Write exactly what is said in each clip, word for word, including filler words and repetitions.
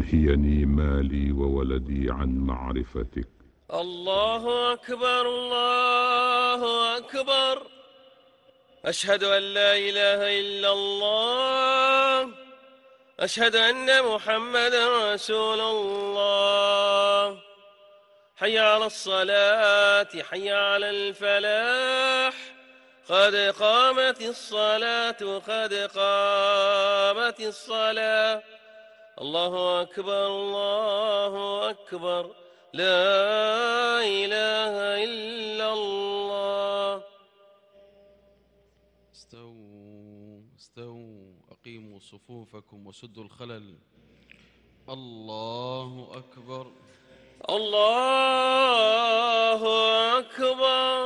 تنهيني مالي وولدي عن معرفتك. الله أكبر الله أكبر، أشهد أن لا إله إلا الله، أشهد أن محمدا رسول الله. حي على الصلاة، حي على الفلاح، قد قامت الصلاة، قد قامت الصلاة. الله أكبر الله أكبر، لا إله إلا الله. استووا استووا أقيموا صفوفكم وسدوا الخلل. الله أكبر الله أكبر.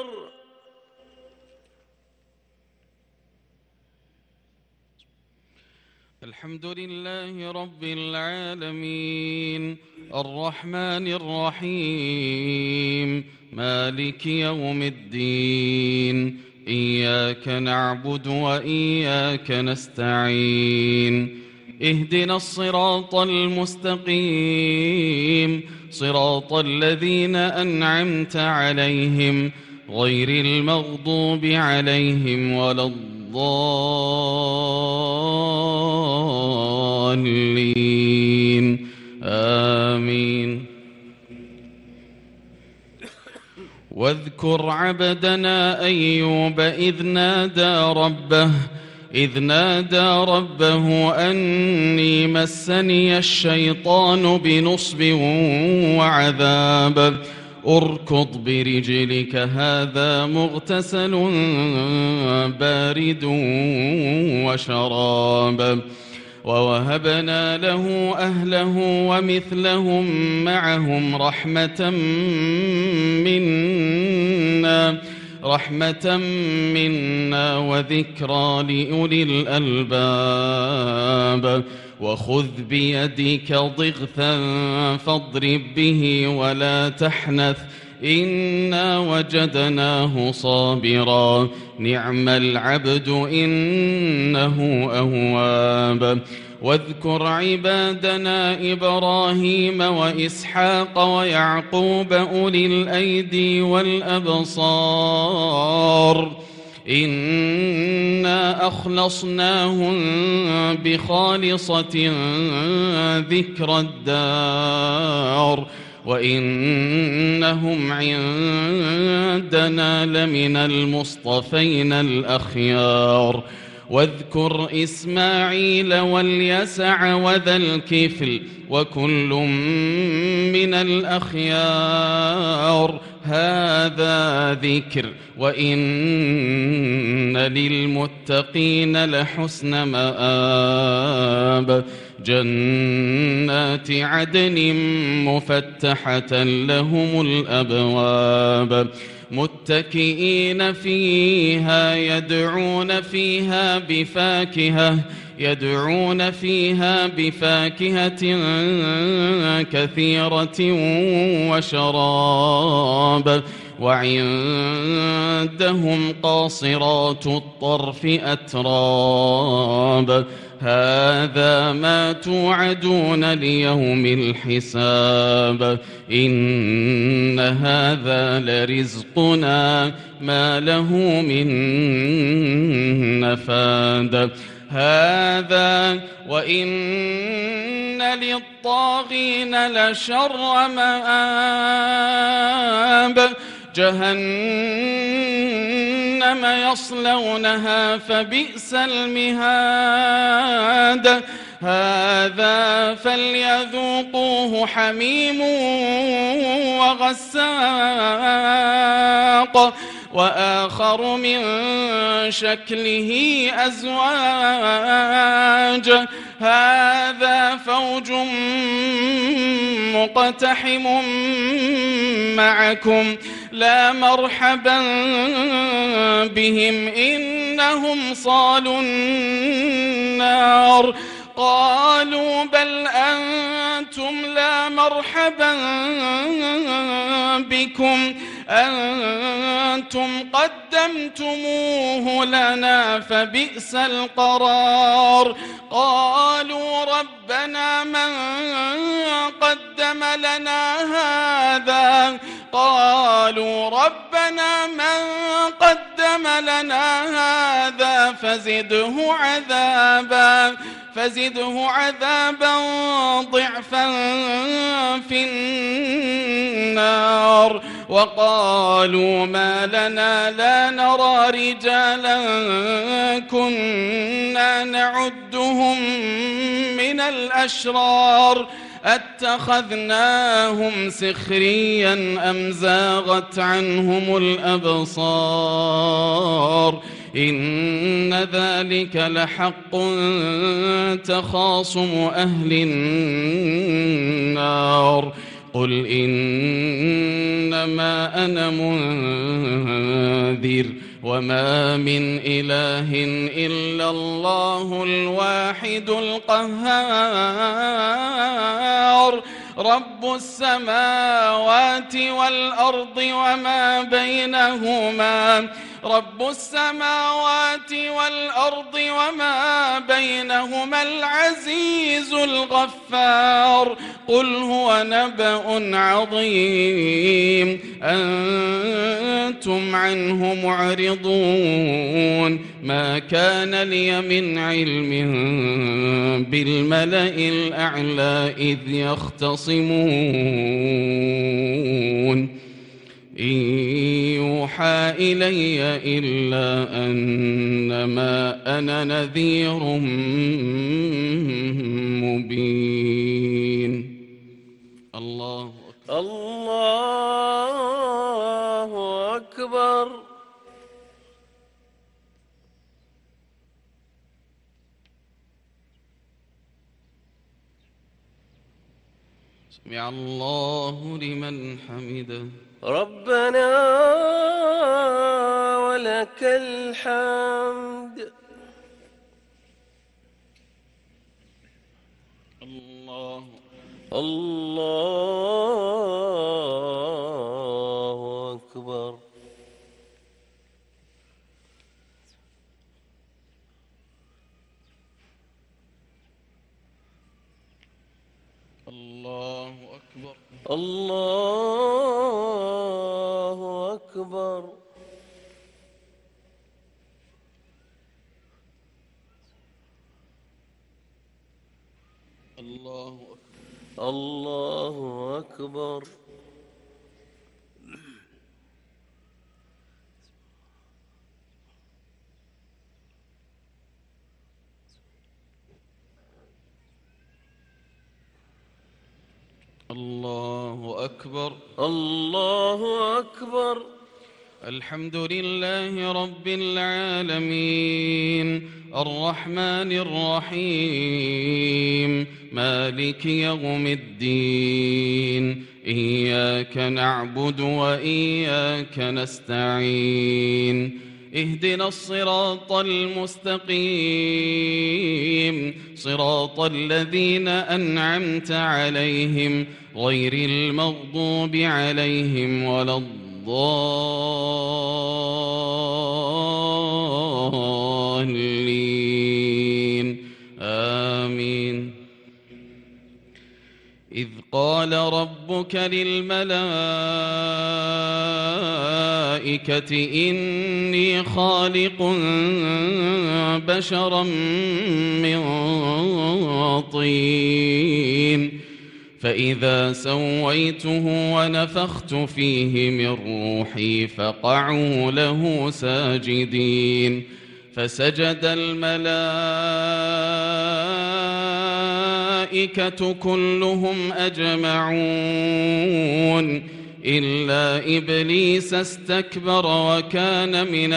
الحمد لله رب العالمين، الرحمن الرحيم، مالك يوم الدين، إياك نعبد وإياك نستعين، اهدنا الصراط المستقيم، صراط الذين أنعمت عليهم غير المغضوب عليهم ولا الضالين، آمين. واذكر عبدنا أيوب إذ نادى ربه إذ نادى ربه أني مسني الشيطان بنصب وعذاب، اركض برجلك هذا مغتسل بارد وشراب. ووهبنا له أهله ومثلهم معهم رحمة منا رحمة منا وذكرى لأولي الألباب. وخذ بيدك ضغثا فاضرب به ولا تحنث إنا وجدناه صابرا نعم العبد إنه أواب. واذكر عبادنا إبراهيم وإسحاق ويعقوب أولي الأيدي والأبصار إنا أخلصناهم بخالصة ذكر الدار وإنهم عندنا لمن المصطفين الأخيار. واذكر إسماعيل واليسع وذا الكفل وكل من الأخيار هذا ذكر وإن للمتقين لحسن مآب. جنات عدن مفتحة لهم الأبواب متكئين فيها يدعون فيها بفاكهة يدعون فيها بفاكهة كثيرة وشراب. وعندهم قاصرات الطرف أتراب هذا ما توعدون ليوم الحساب إن هذا لرزقنا ما له من نفاد. هذا وإن للطاغين لشر مآب جهنم يصلونها فبئس المهاد. هذا فليذوقوه حميم وغساق وآخر من شكله أزواج هذا فوج مقتحم معكم لا مرحبا بهم إنهم صالوا النار. قالوا بل أنتم لا مرحبا بكم أنتم قدمتموه لنا فبئس القرار. قالوا ربنا من قدم لنا هذا قالوا ربنا من قدم لنا هذا فزده عذابا فزده عذابا ضعفا في النار وقالوا ما لنا لا نرى رجالا كنا نعدهم من الأشرار أتخذناهم سخريا أم زاغت عنهم الأبصار إن ذلك لحق تخاصم أهل النار قل إنما أنا منذر وما من إله إلا الله الواحد القهار رب السماوات والأرض وما بينهما رب السماوات والأرض وما بينهما العزيز الغفار قل هو نبأ عظيم أنتم عنه معرضون ما كان لي من علم بالملأ الأعلى إذ يختصمون إن يوحى إلي إلا أنما أنا نذير مبين الله أكبر الله أكبر سمع الله لمن حمده ربنا ولك الحمد الله الله أكبر الله أكبر الله أكبر الله أكبر الله أكبر الله أكبر الله أكبر الحمد لله رب العالمين الرحمن الرحيم مالك يوم الدين إياك نعبد وإياك نستعين اهدنا الصراط المستقيم صراط الذين أنعمت عليهم غير المغضوب عليهم ولا الضالين آمين إذ قال ربك للملائكة إني خالق بشرا من طين فإذا سويته ونفخت فيه من روحي فقعوا له ساجدين فسجد الملائكة كلهم أجمعون إلا إبليس استكبر وكان من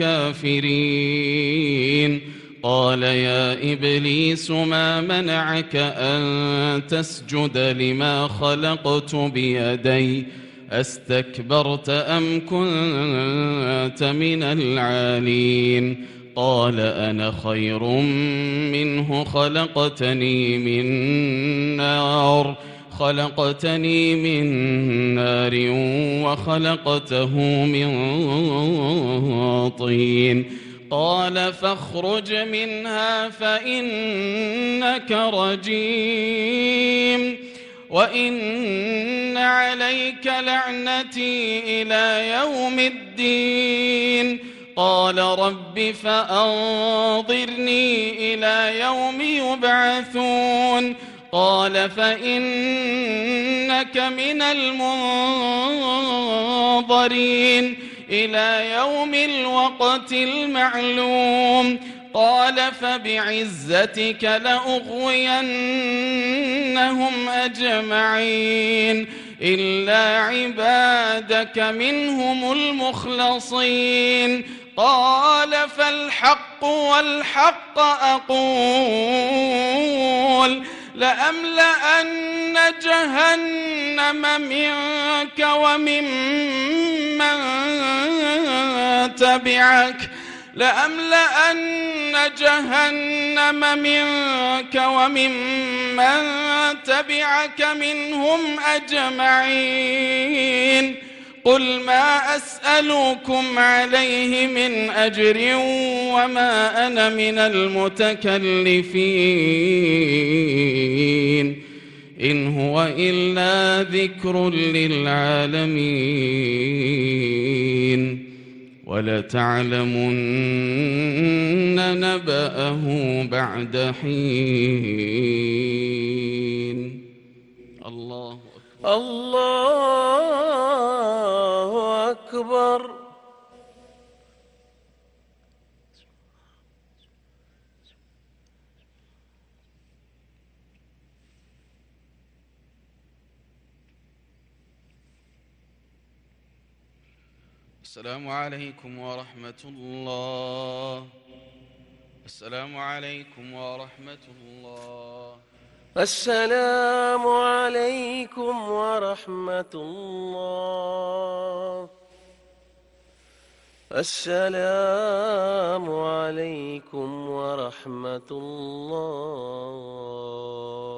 الكافرين قال يا إبليس ما منعك أن تسجد لما خلقت بيدي أستكبرت أم كنت من العالين قال أنا خير منه خلقتني من نار خلقتني من نار وخلقته من طين قال فاخرج منها فإنك رجيم وإن عليك لعنتي إلى يوم الدين. قال رب فأنظرني إلى يوم يبعثون. قال فإنك من المنظرين إلى يوم الوقت المعلوم. قال فبعزتك لأغوينهم أجمعين إلا عبادك منهم المخلصين. قال فالحق والحق أقول لأملأن جهنم منك وممن تبعك لأملأن جهنم منك وممن تبعك منهم أجمعين. قل ما أسألكم عليه من أجر وما أنا من المتكلفين إن هو إلا ذكر للعالمين ولتعلمن نبأه بعد حين. الله أكبر. الله أكبر. السلام عليكم ورحمة الله. السلام عليكم ورحمة الله. السلام عليكم ورحمة الله. السلام عليكم ورحمة الله.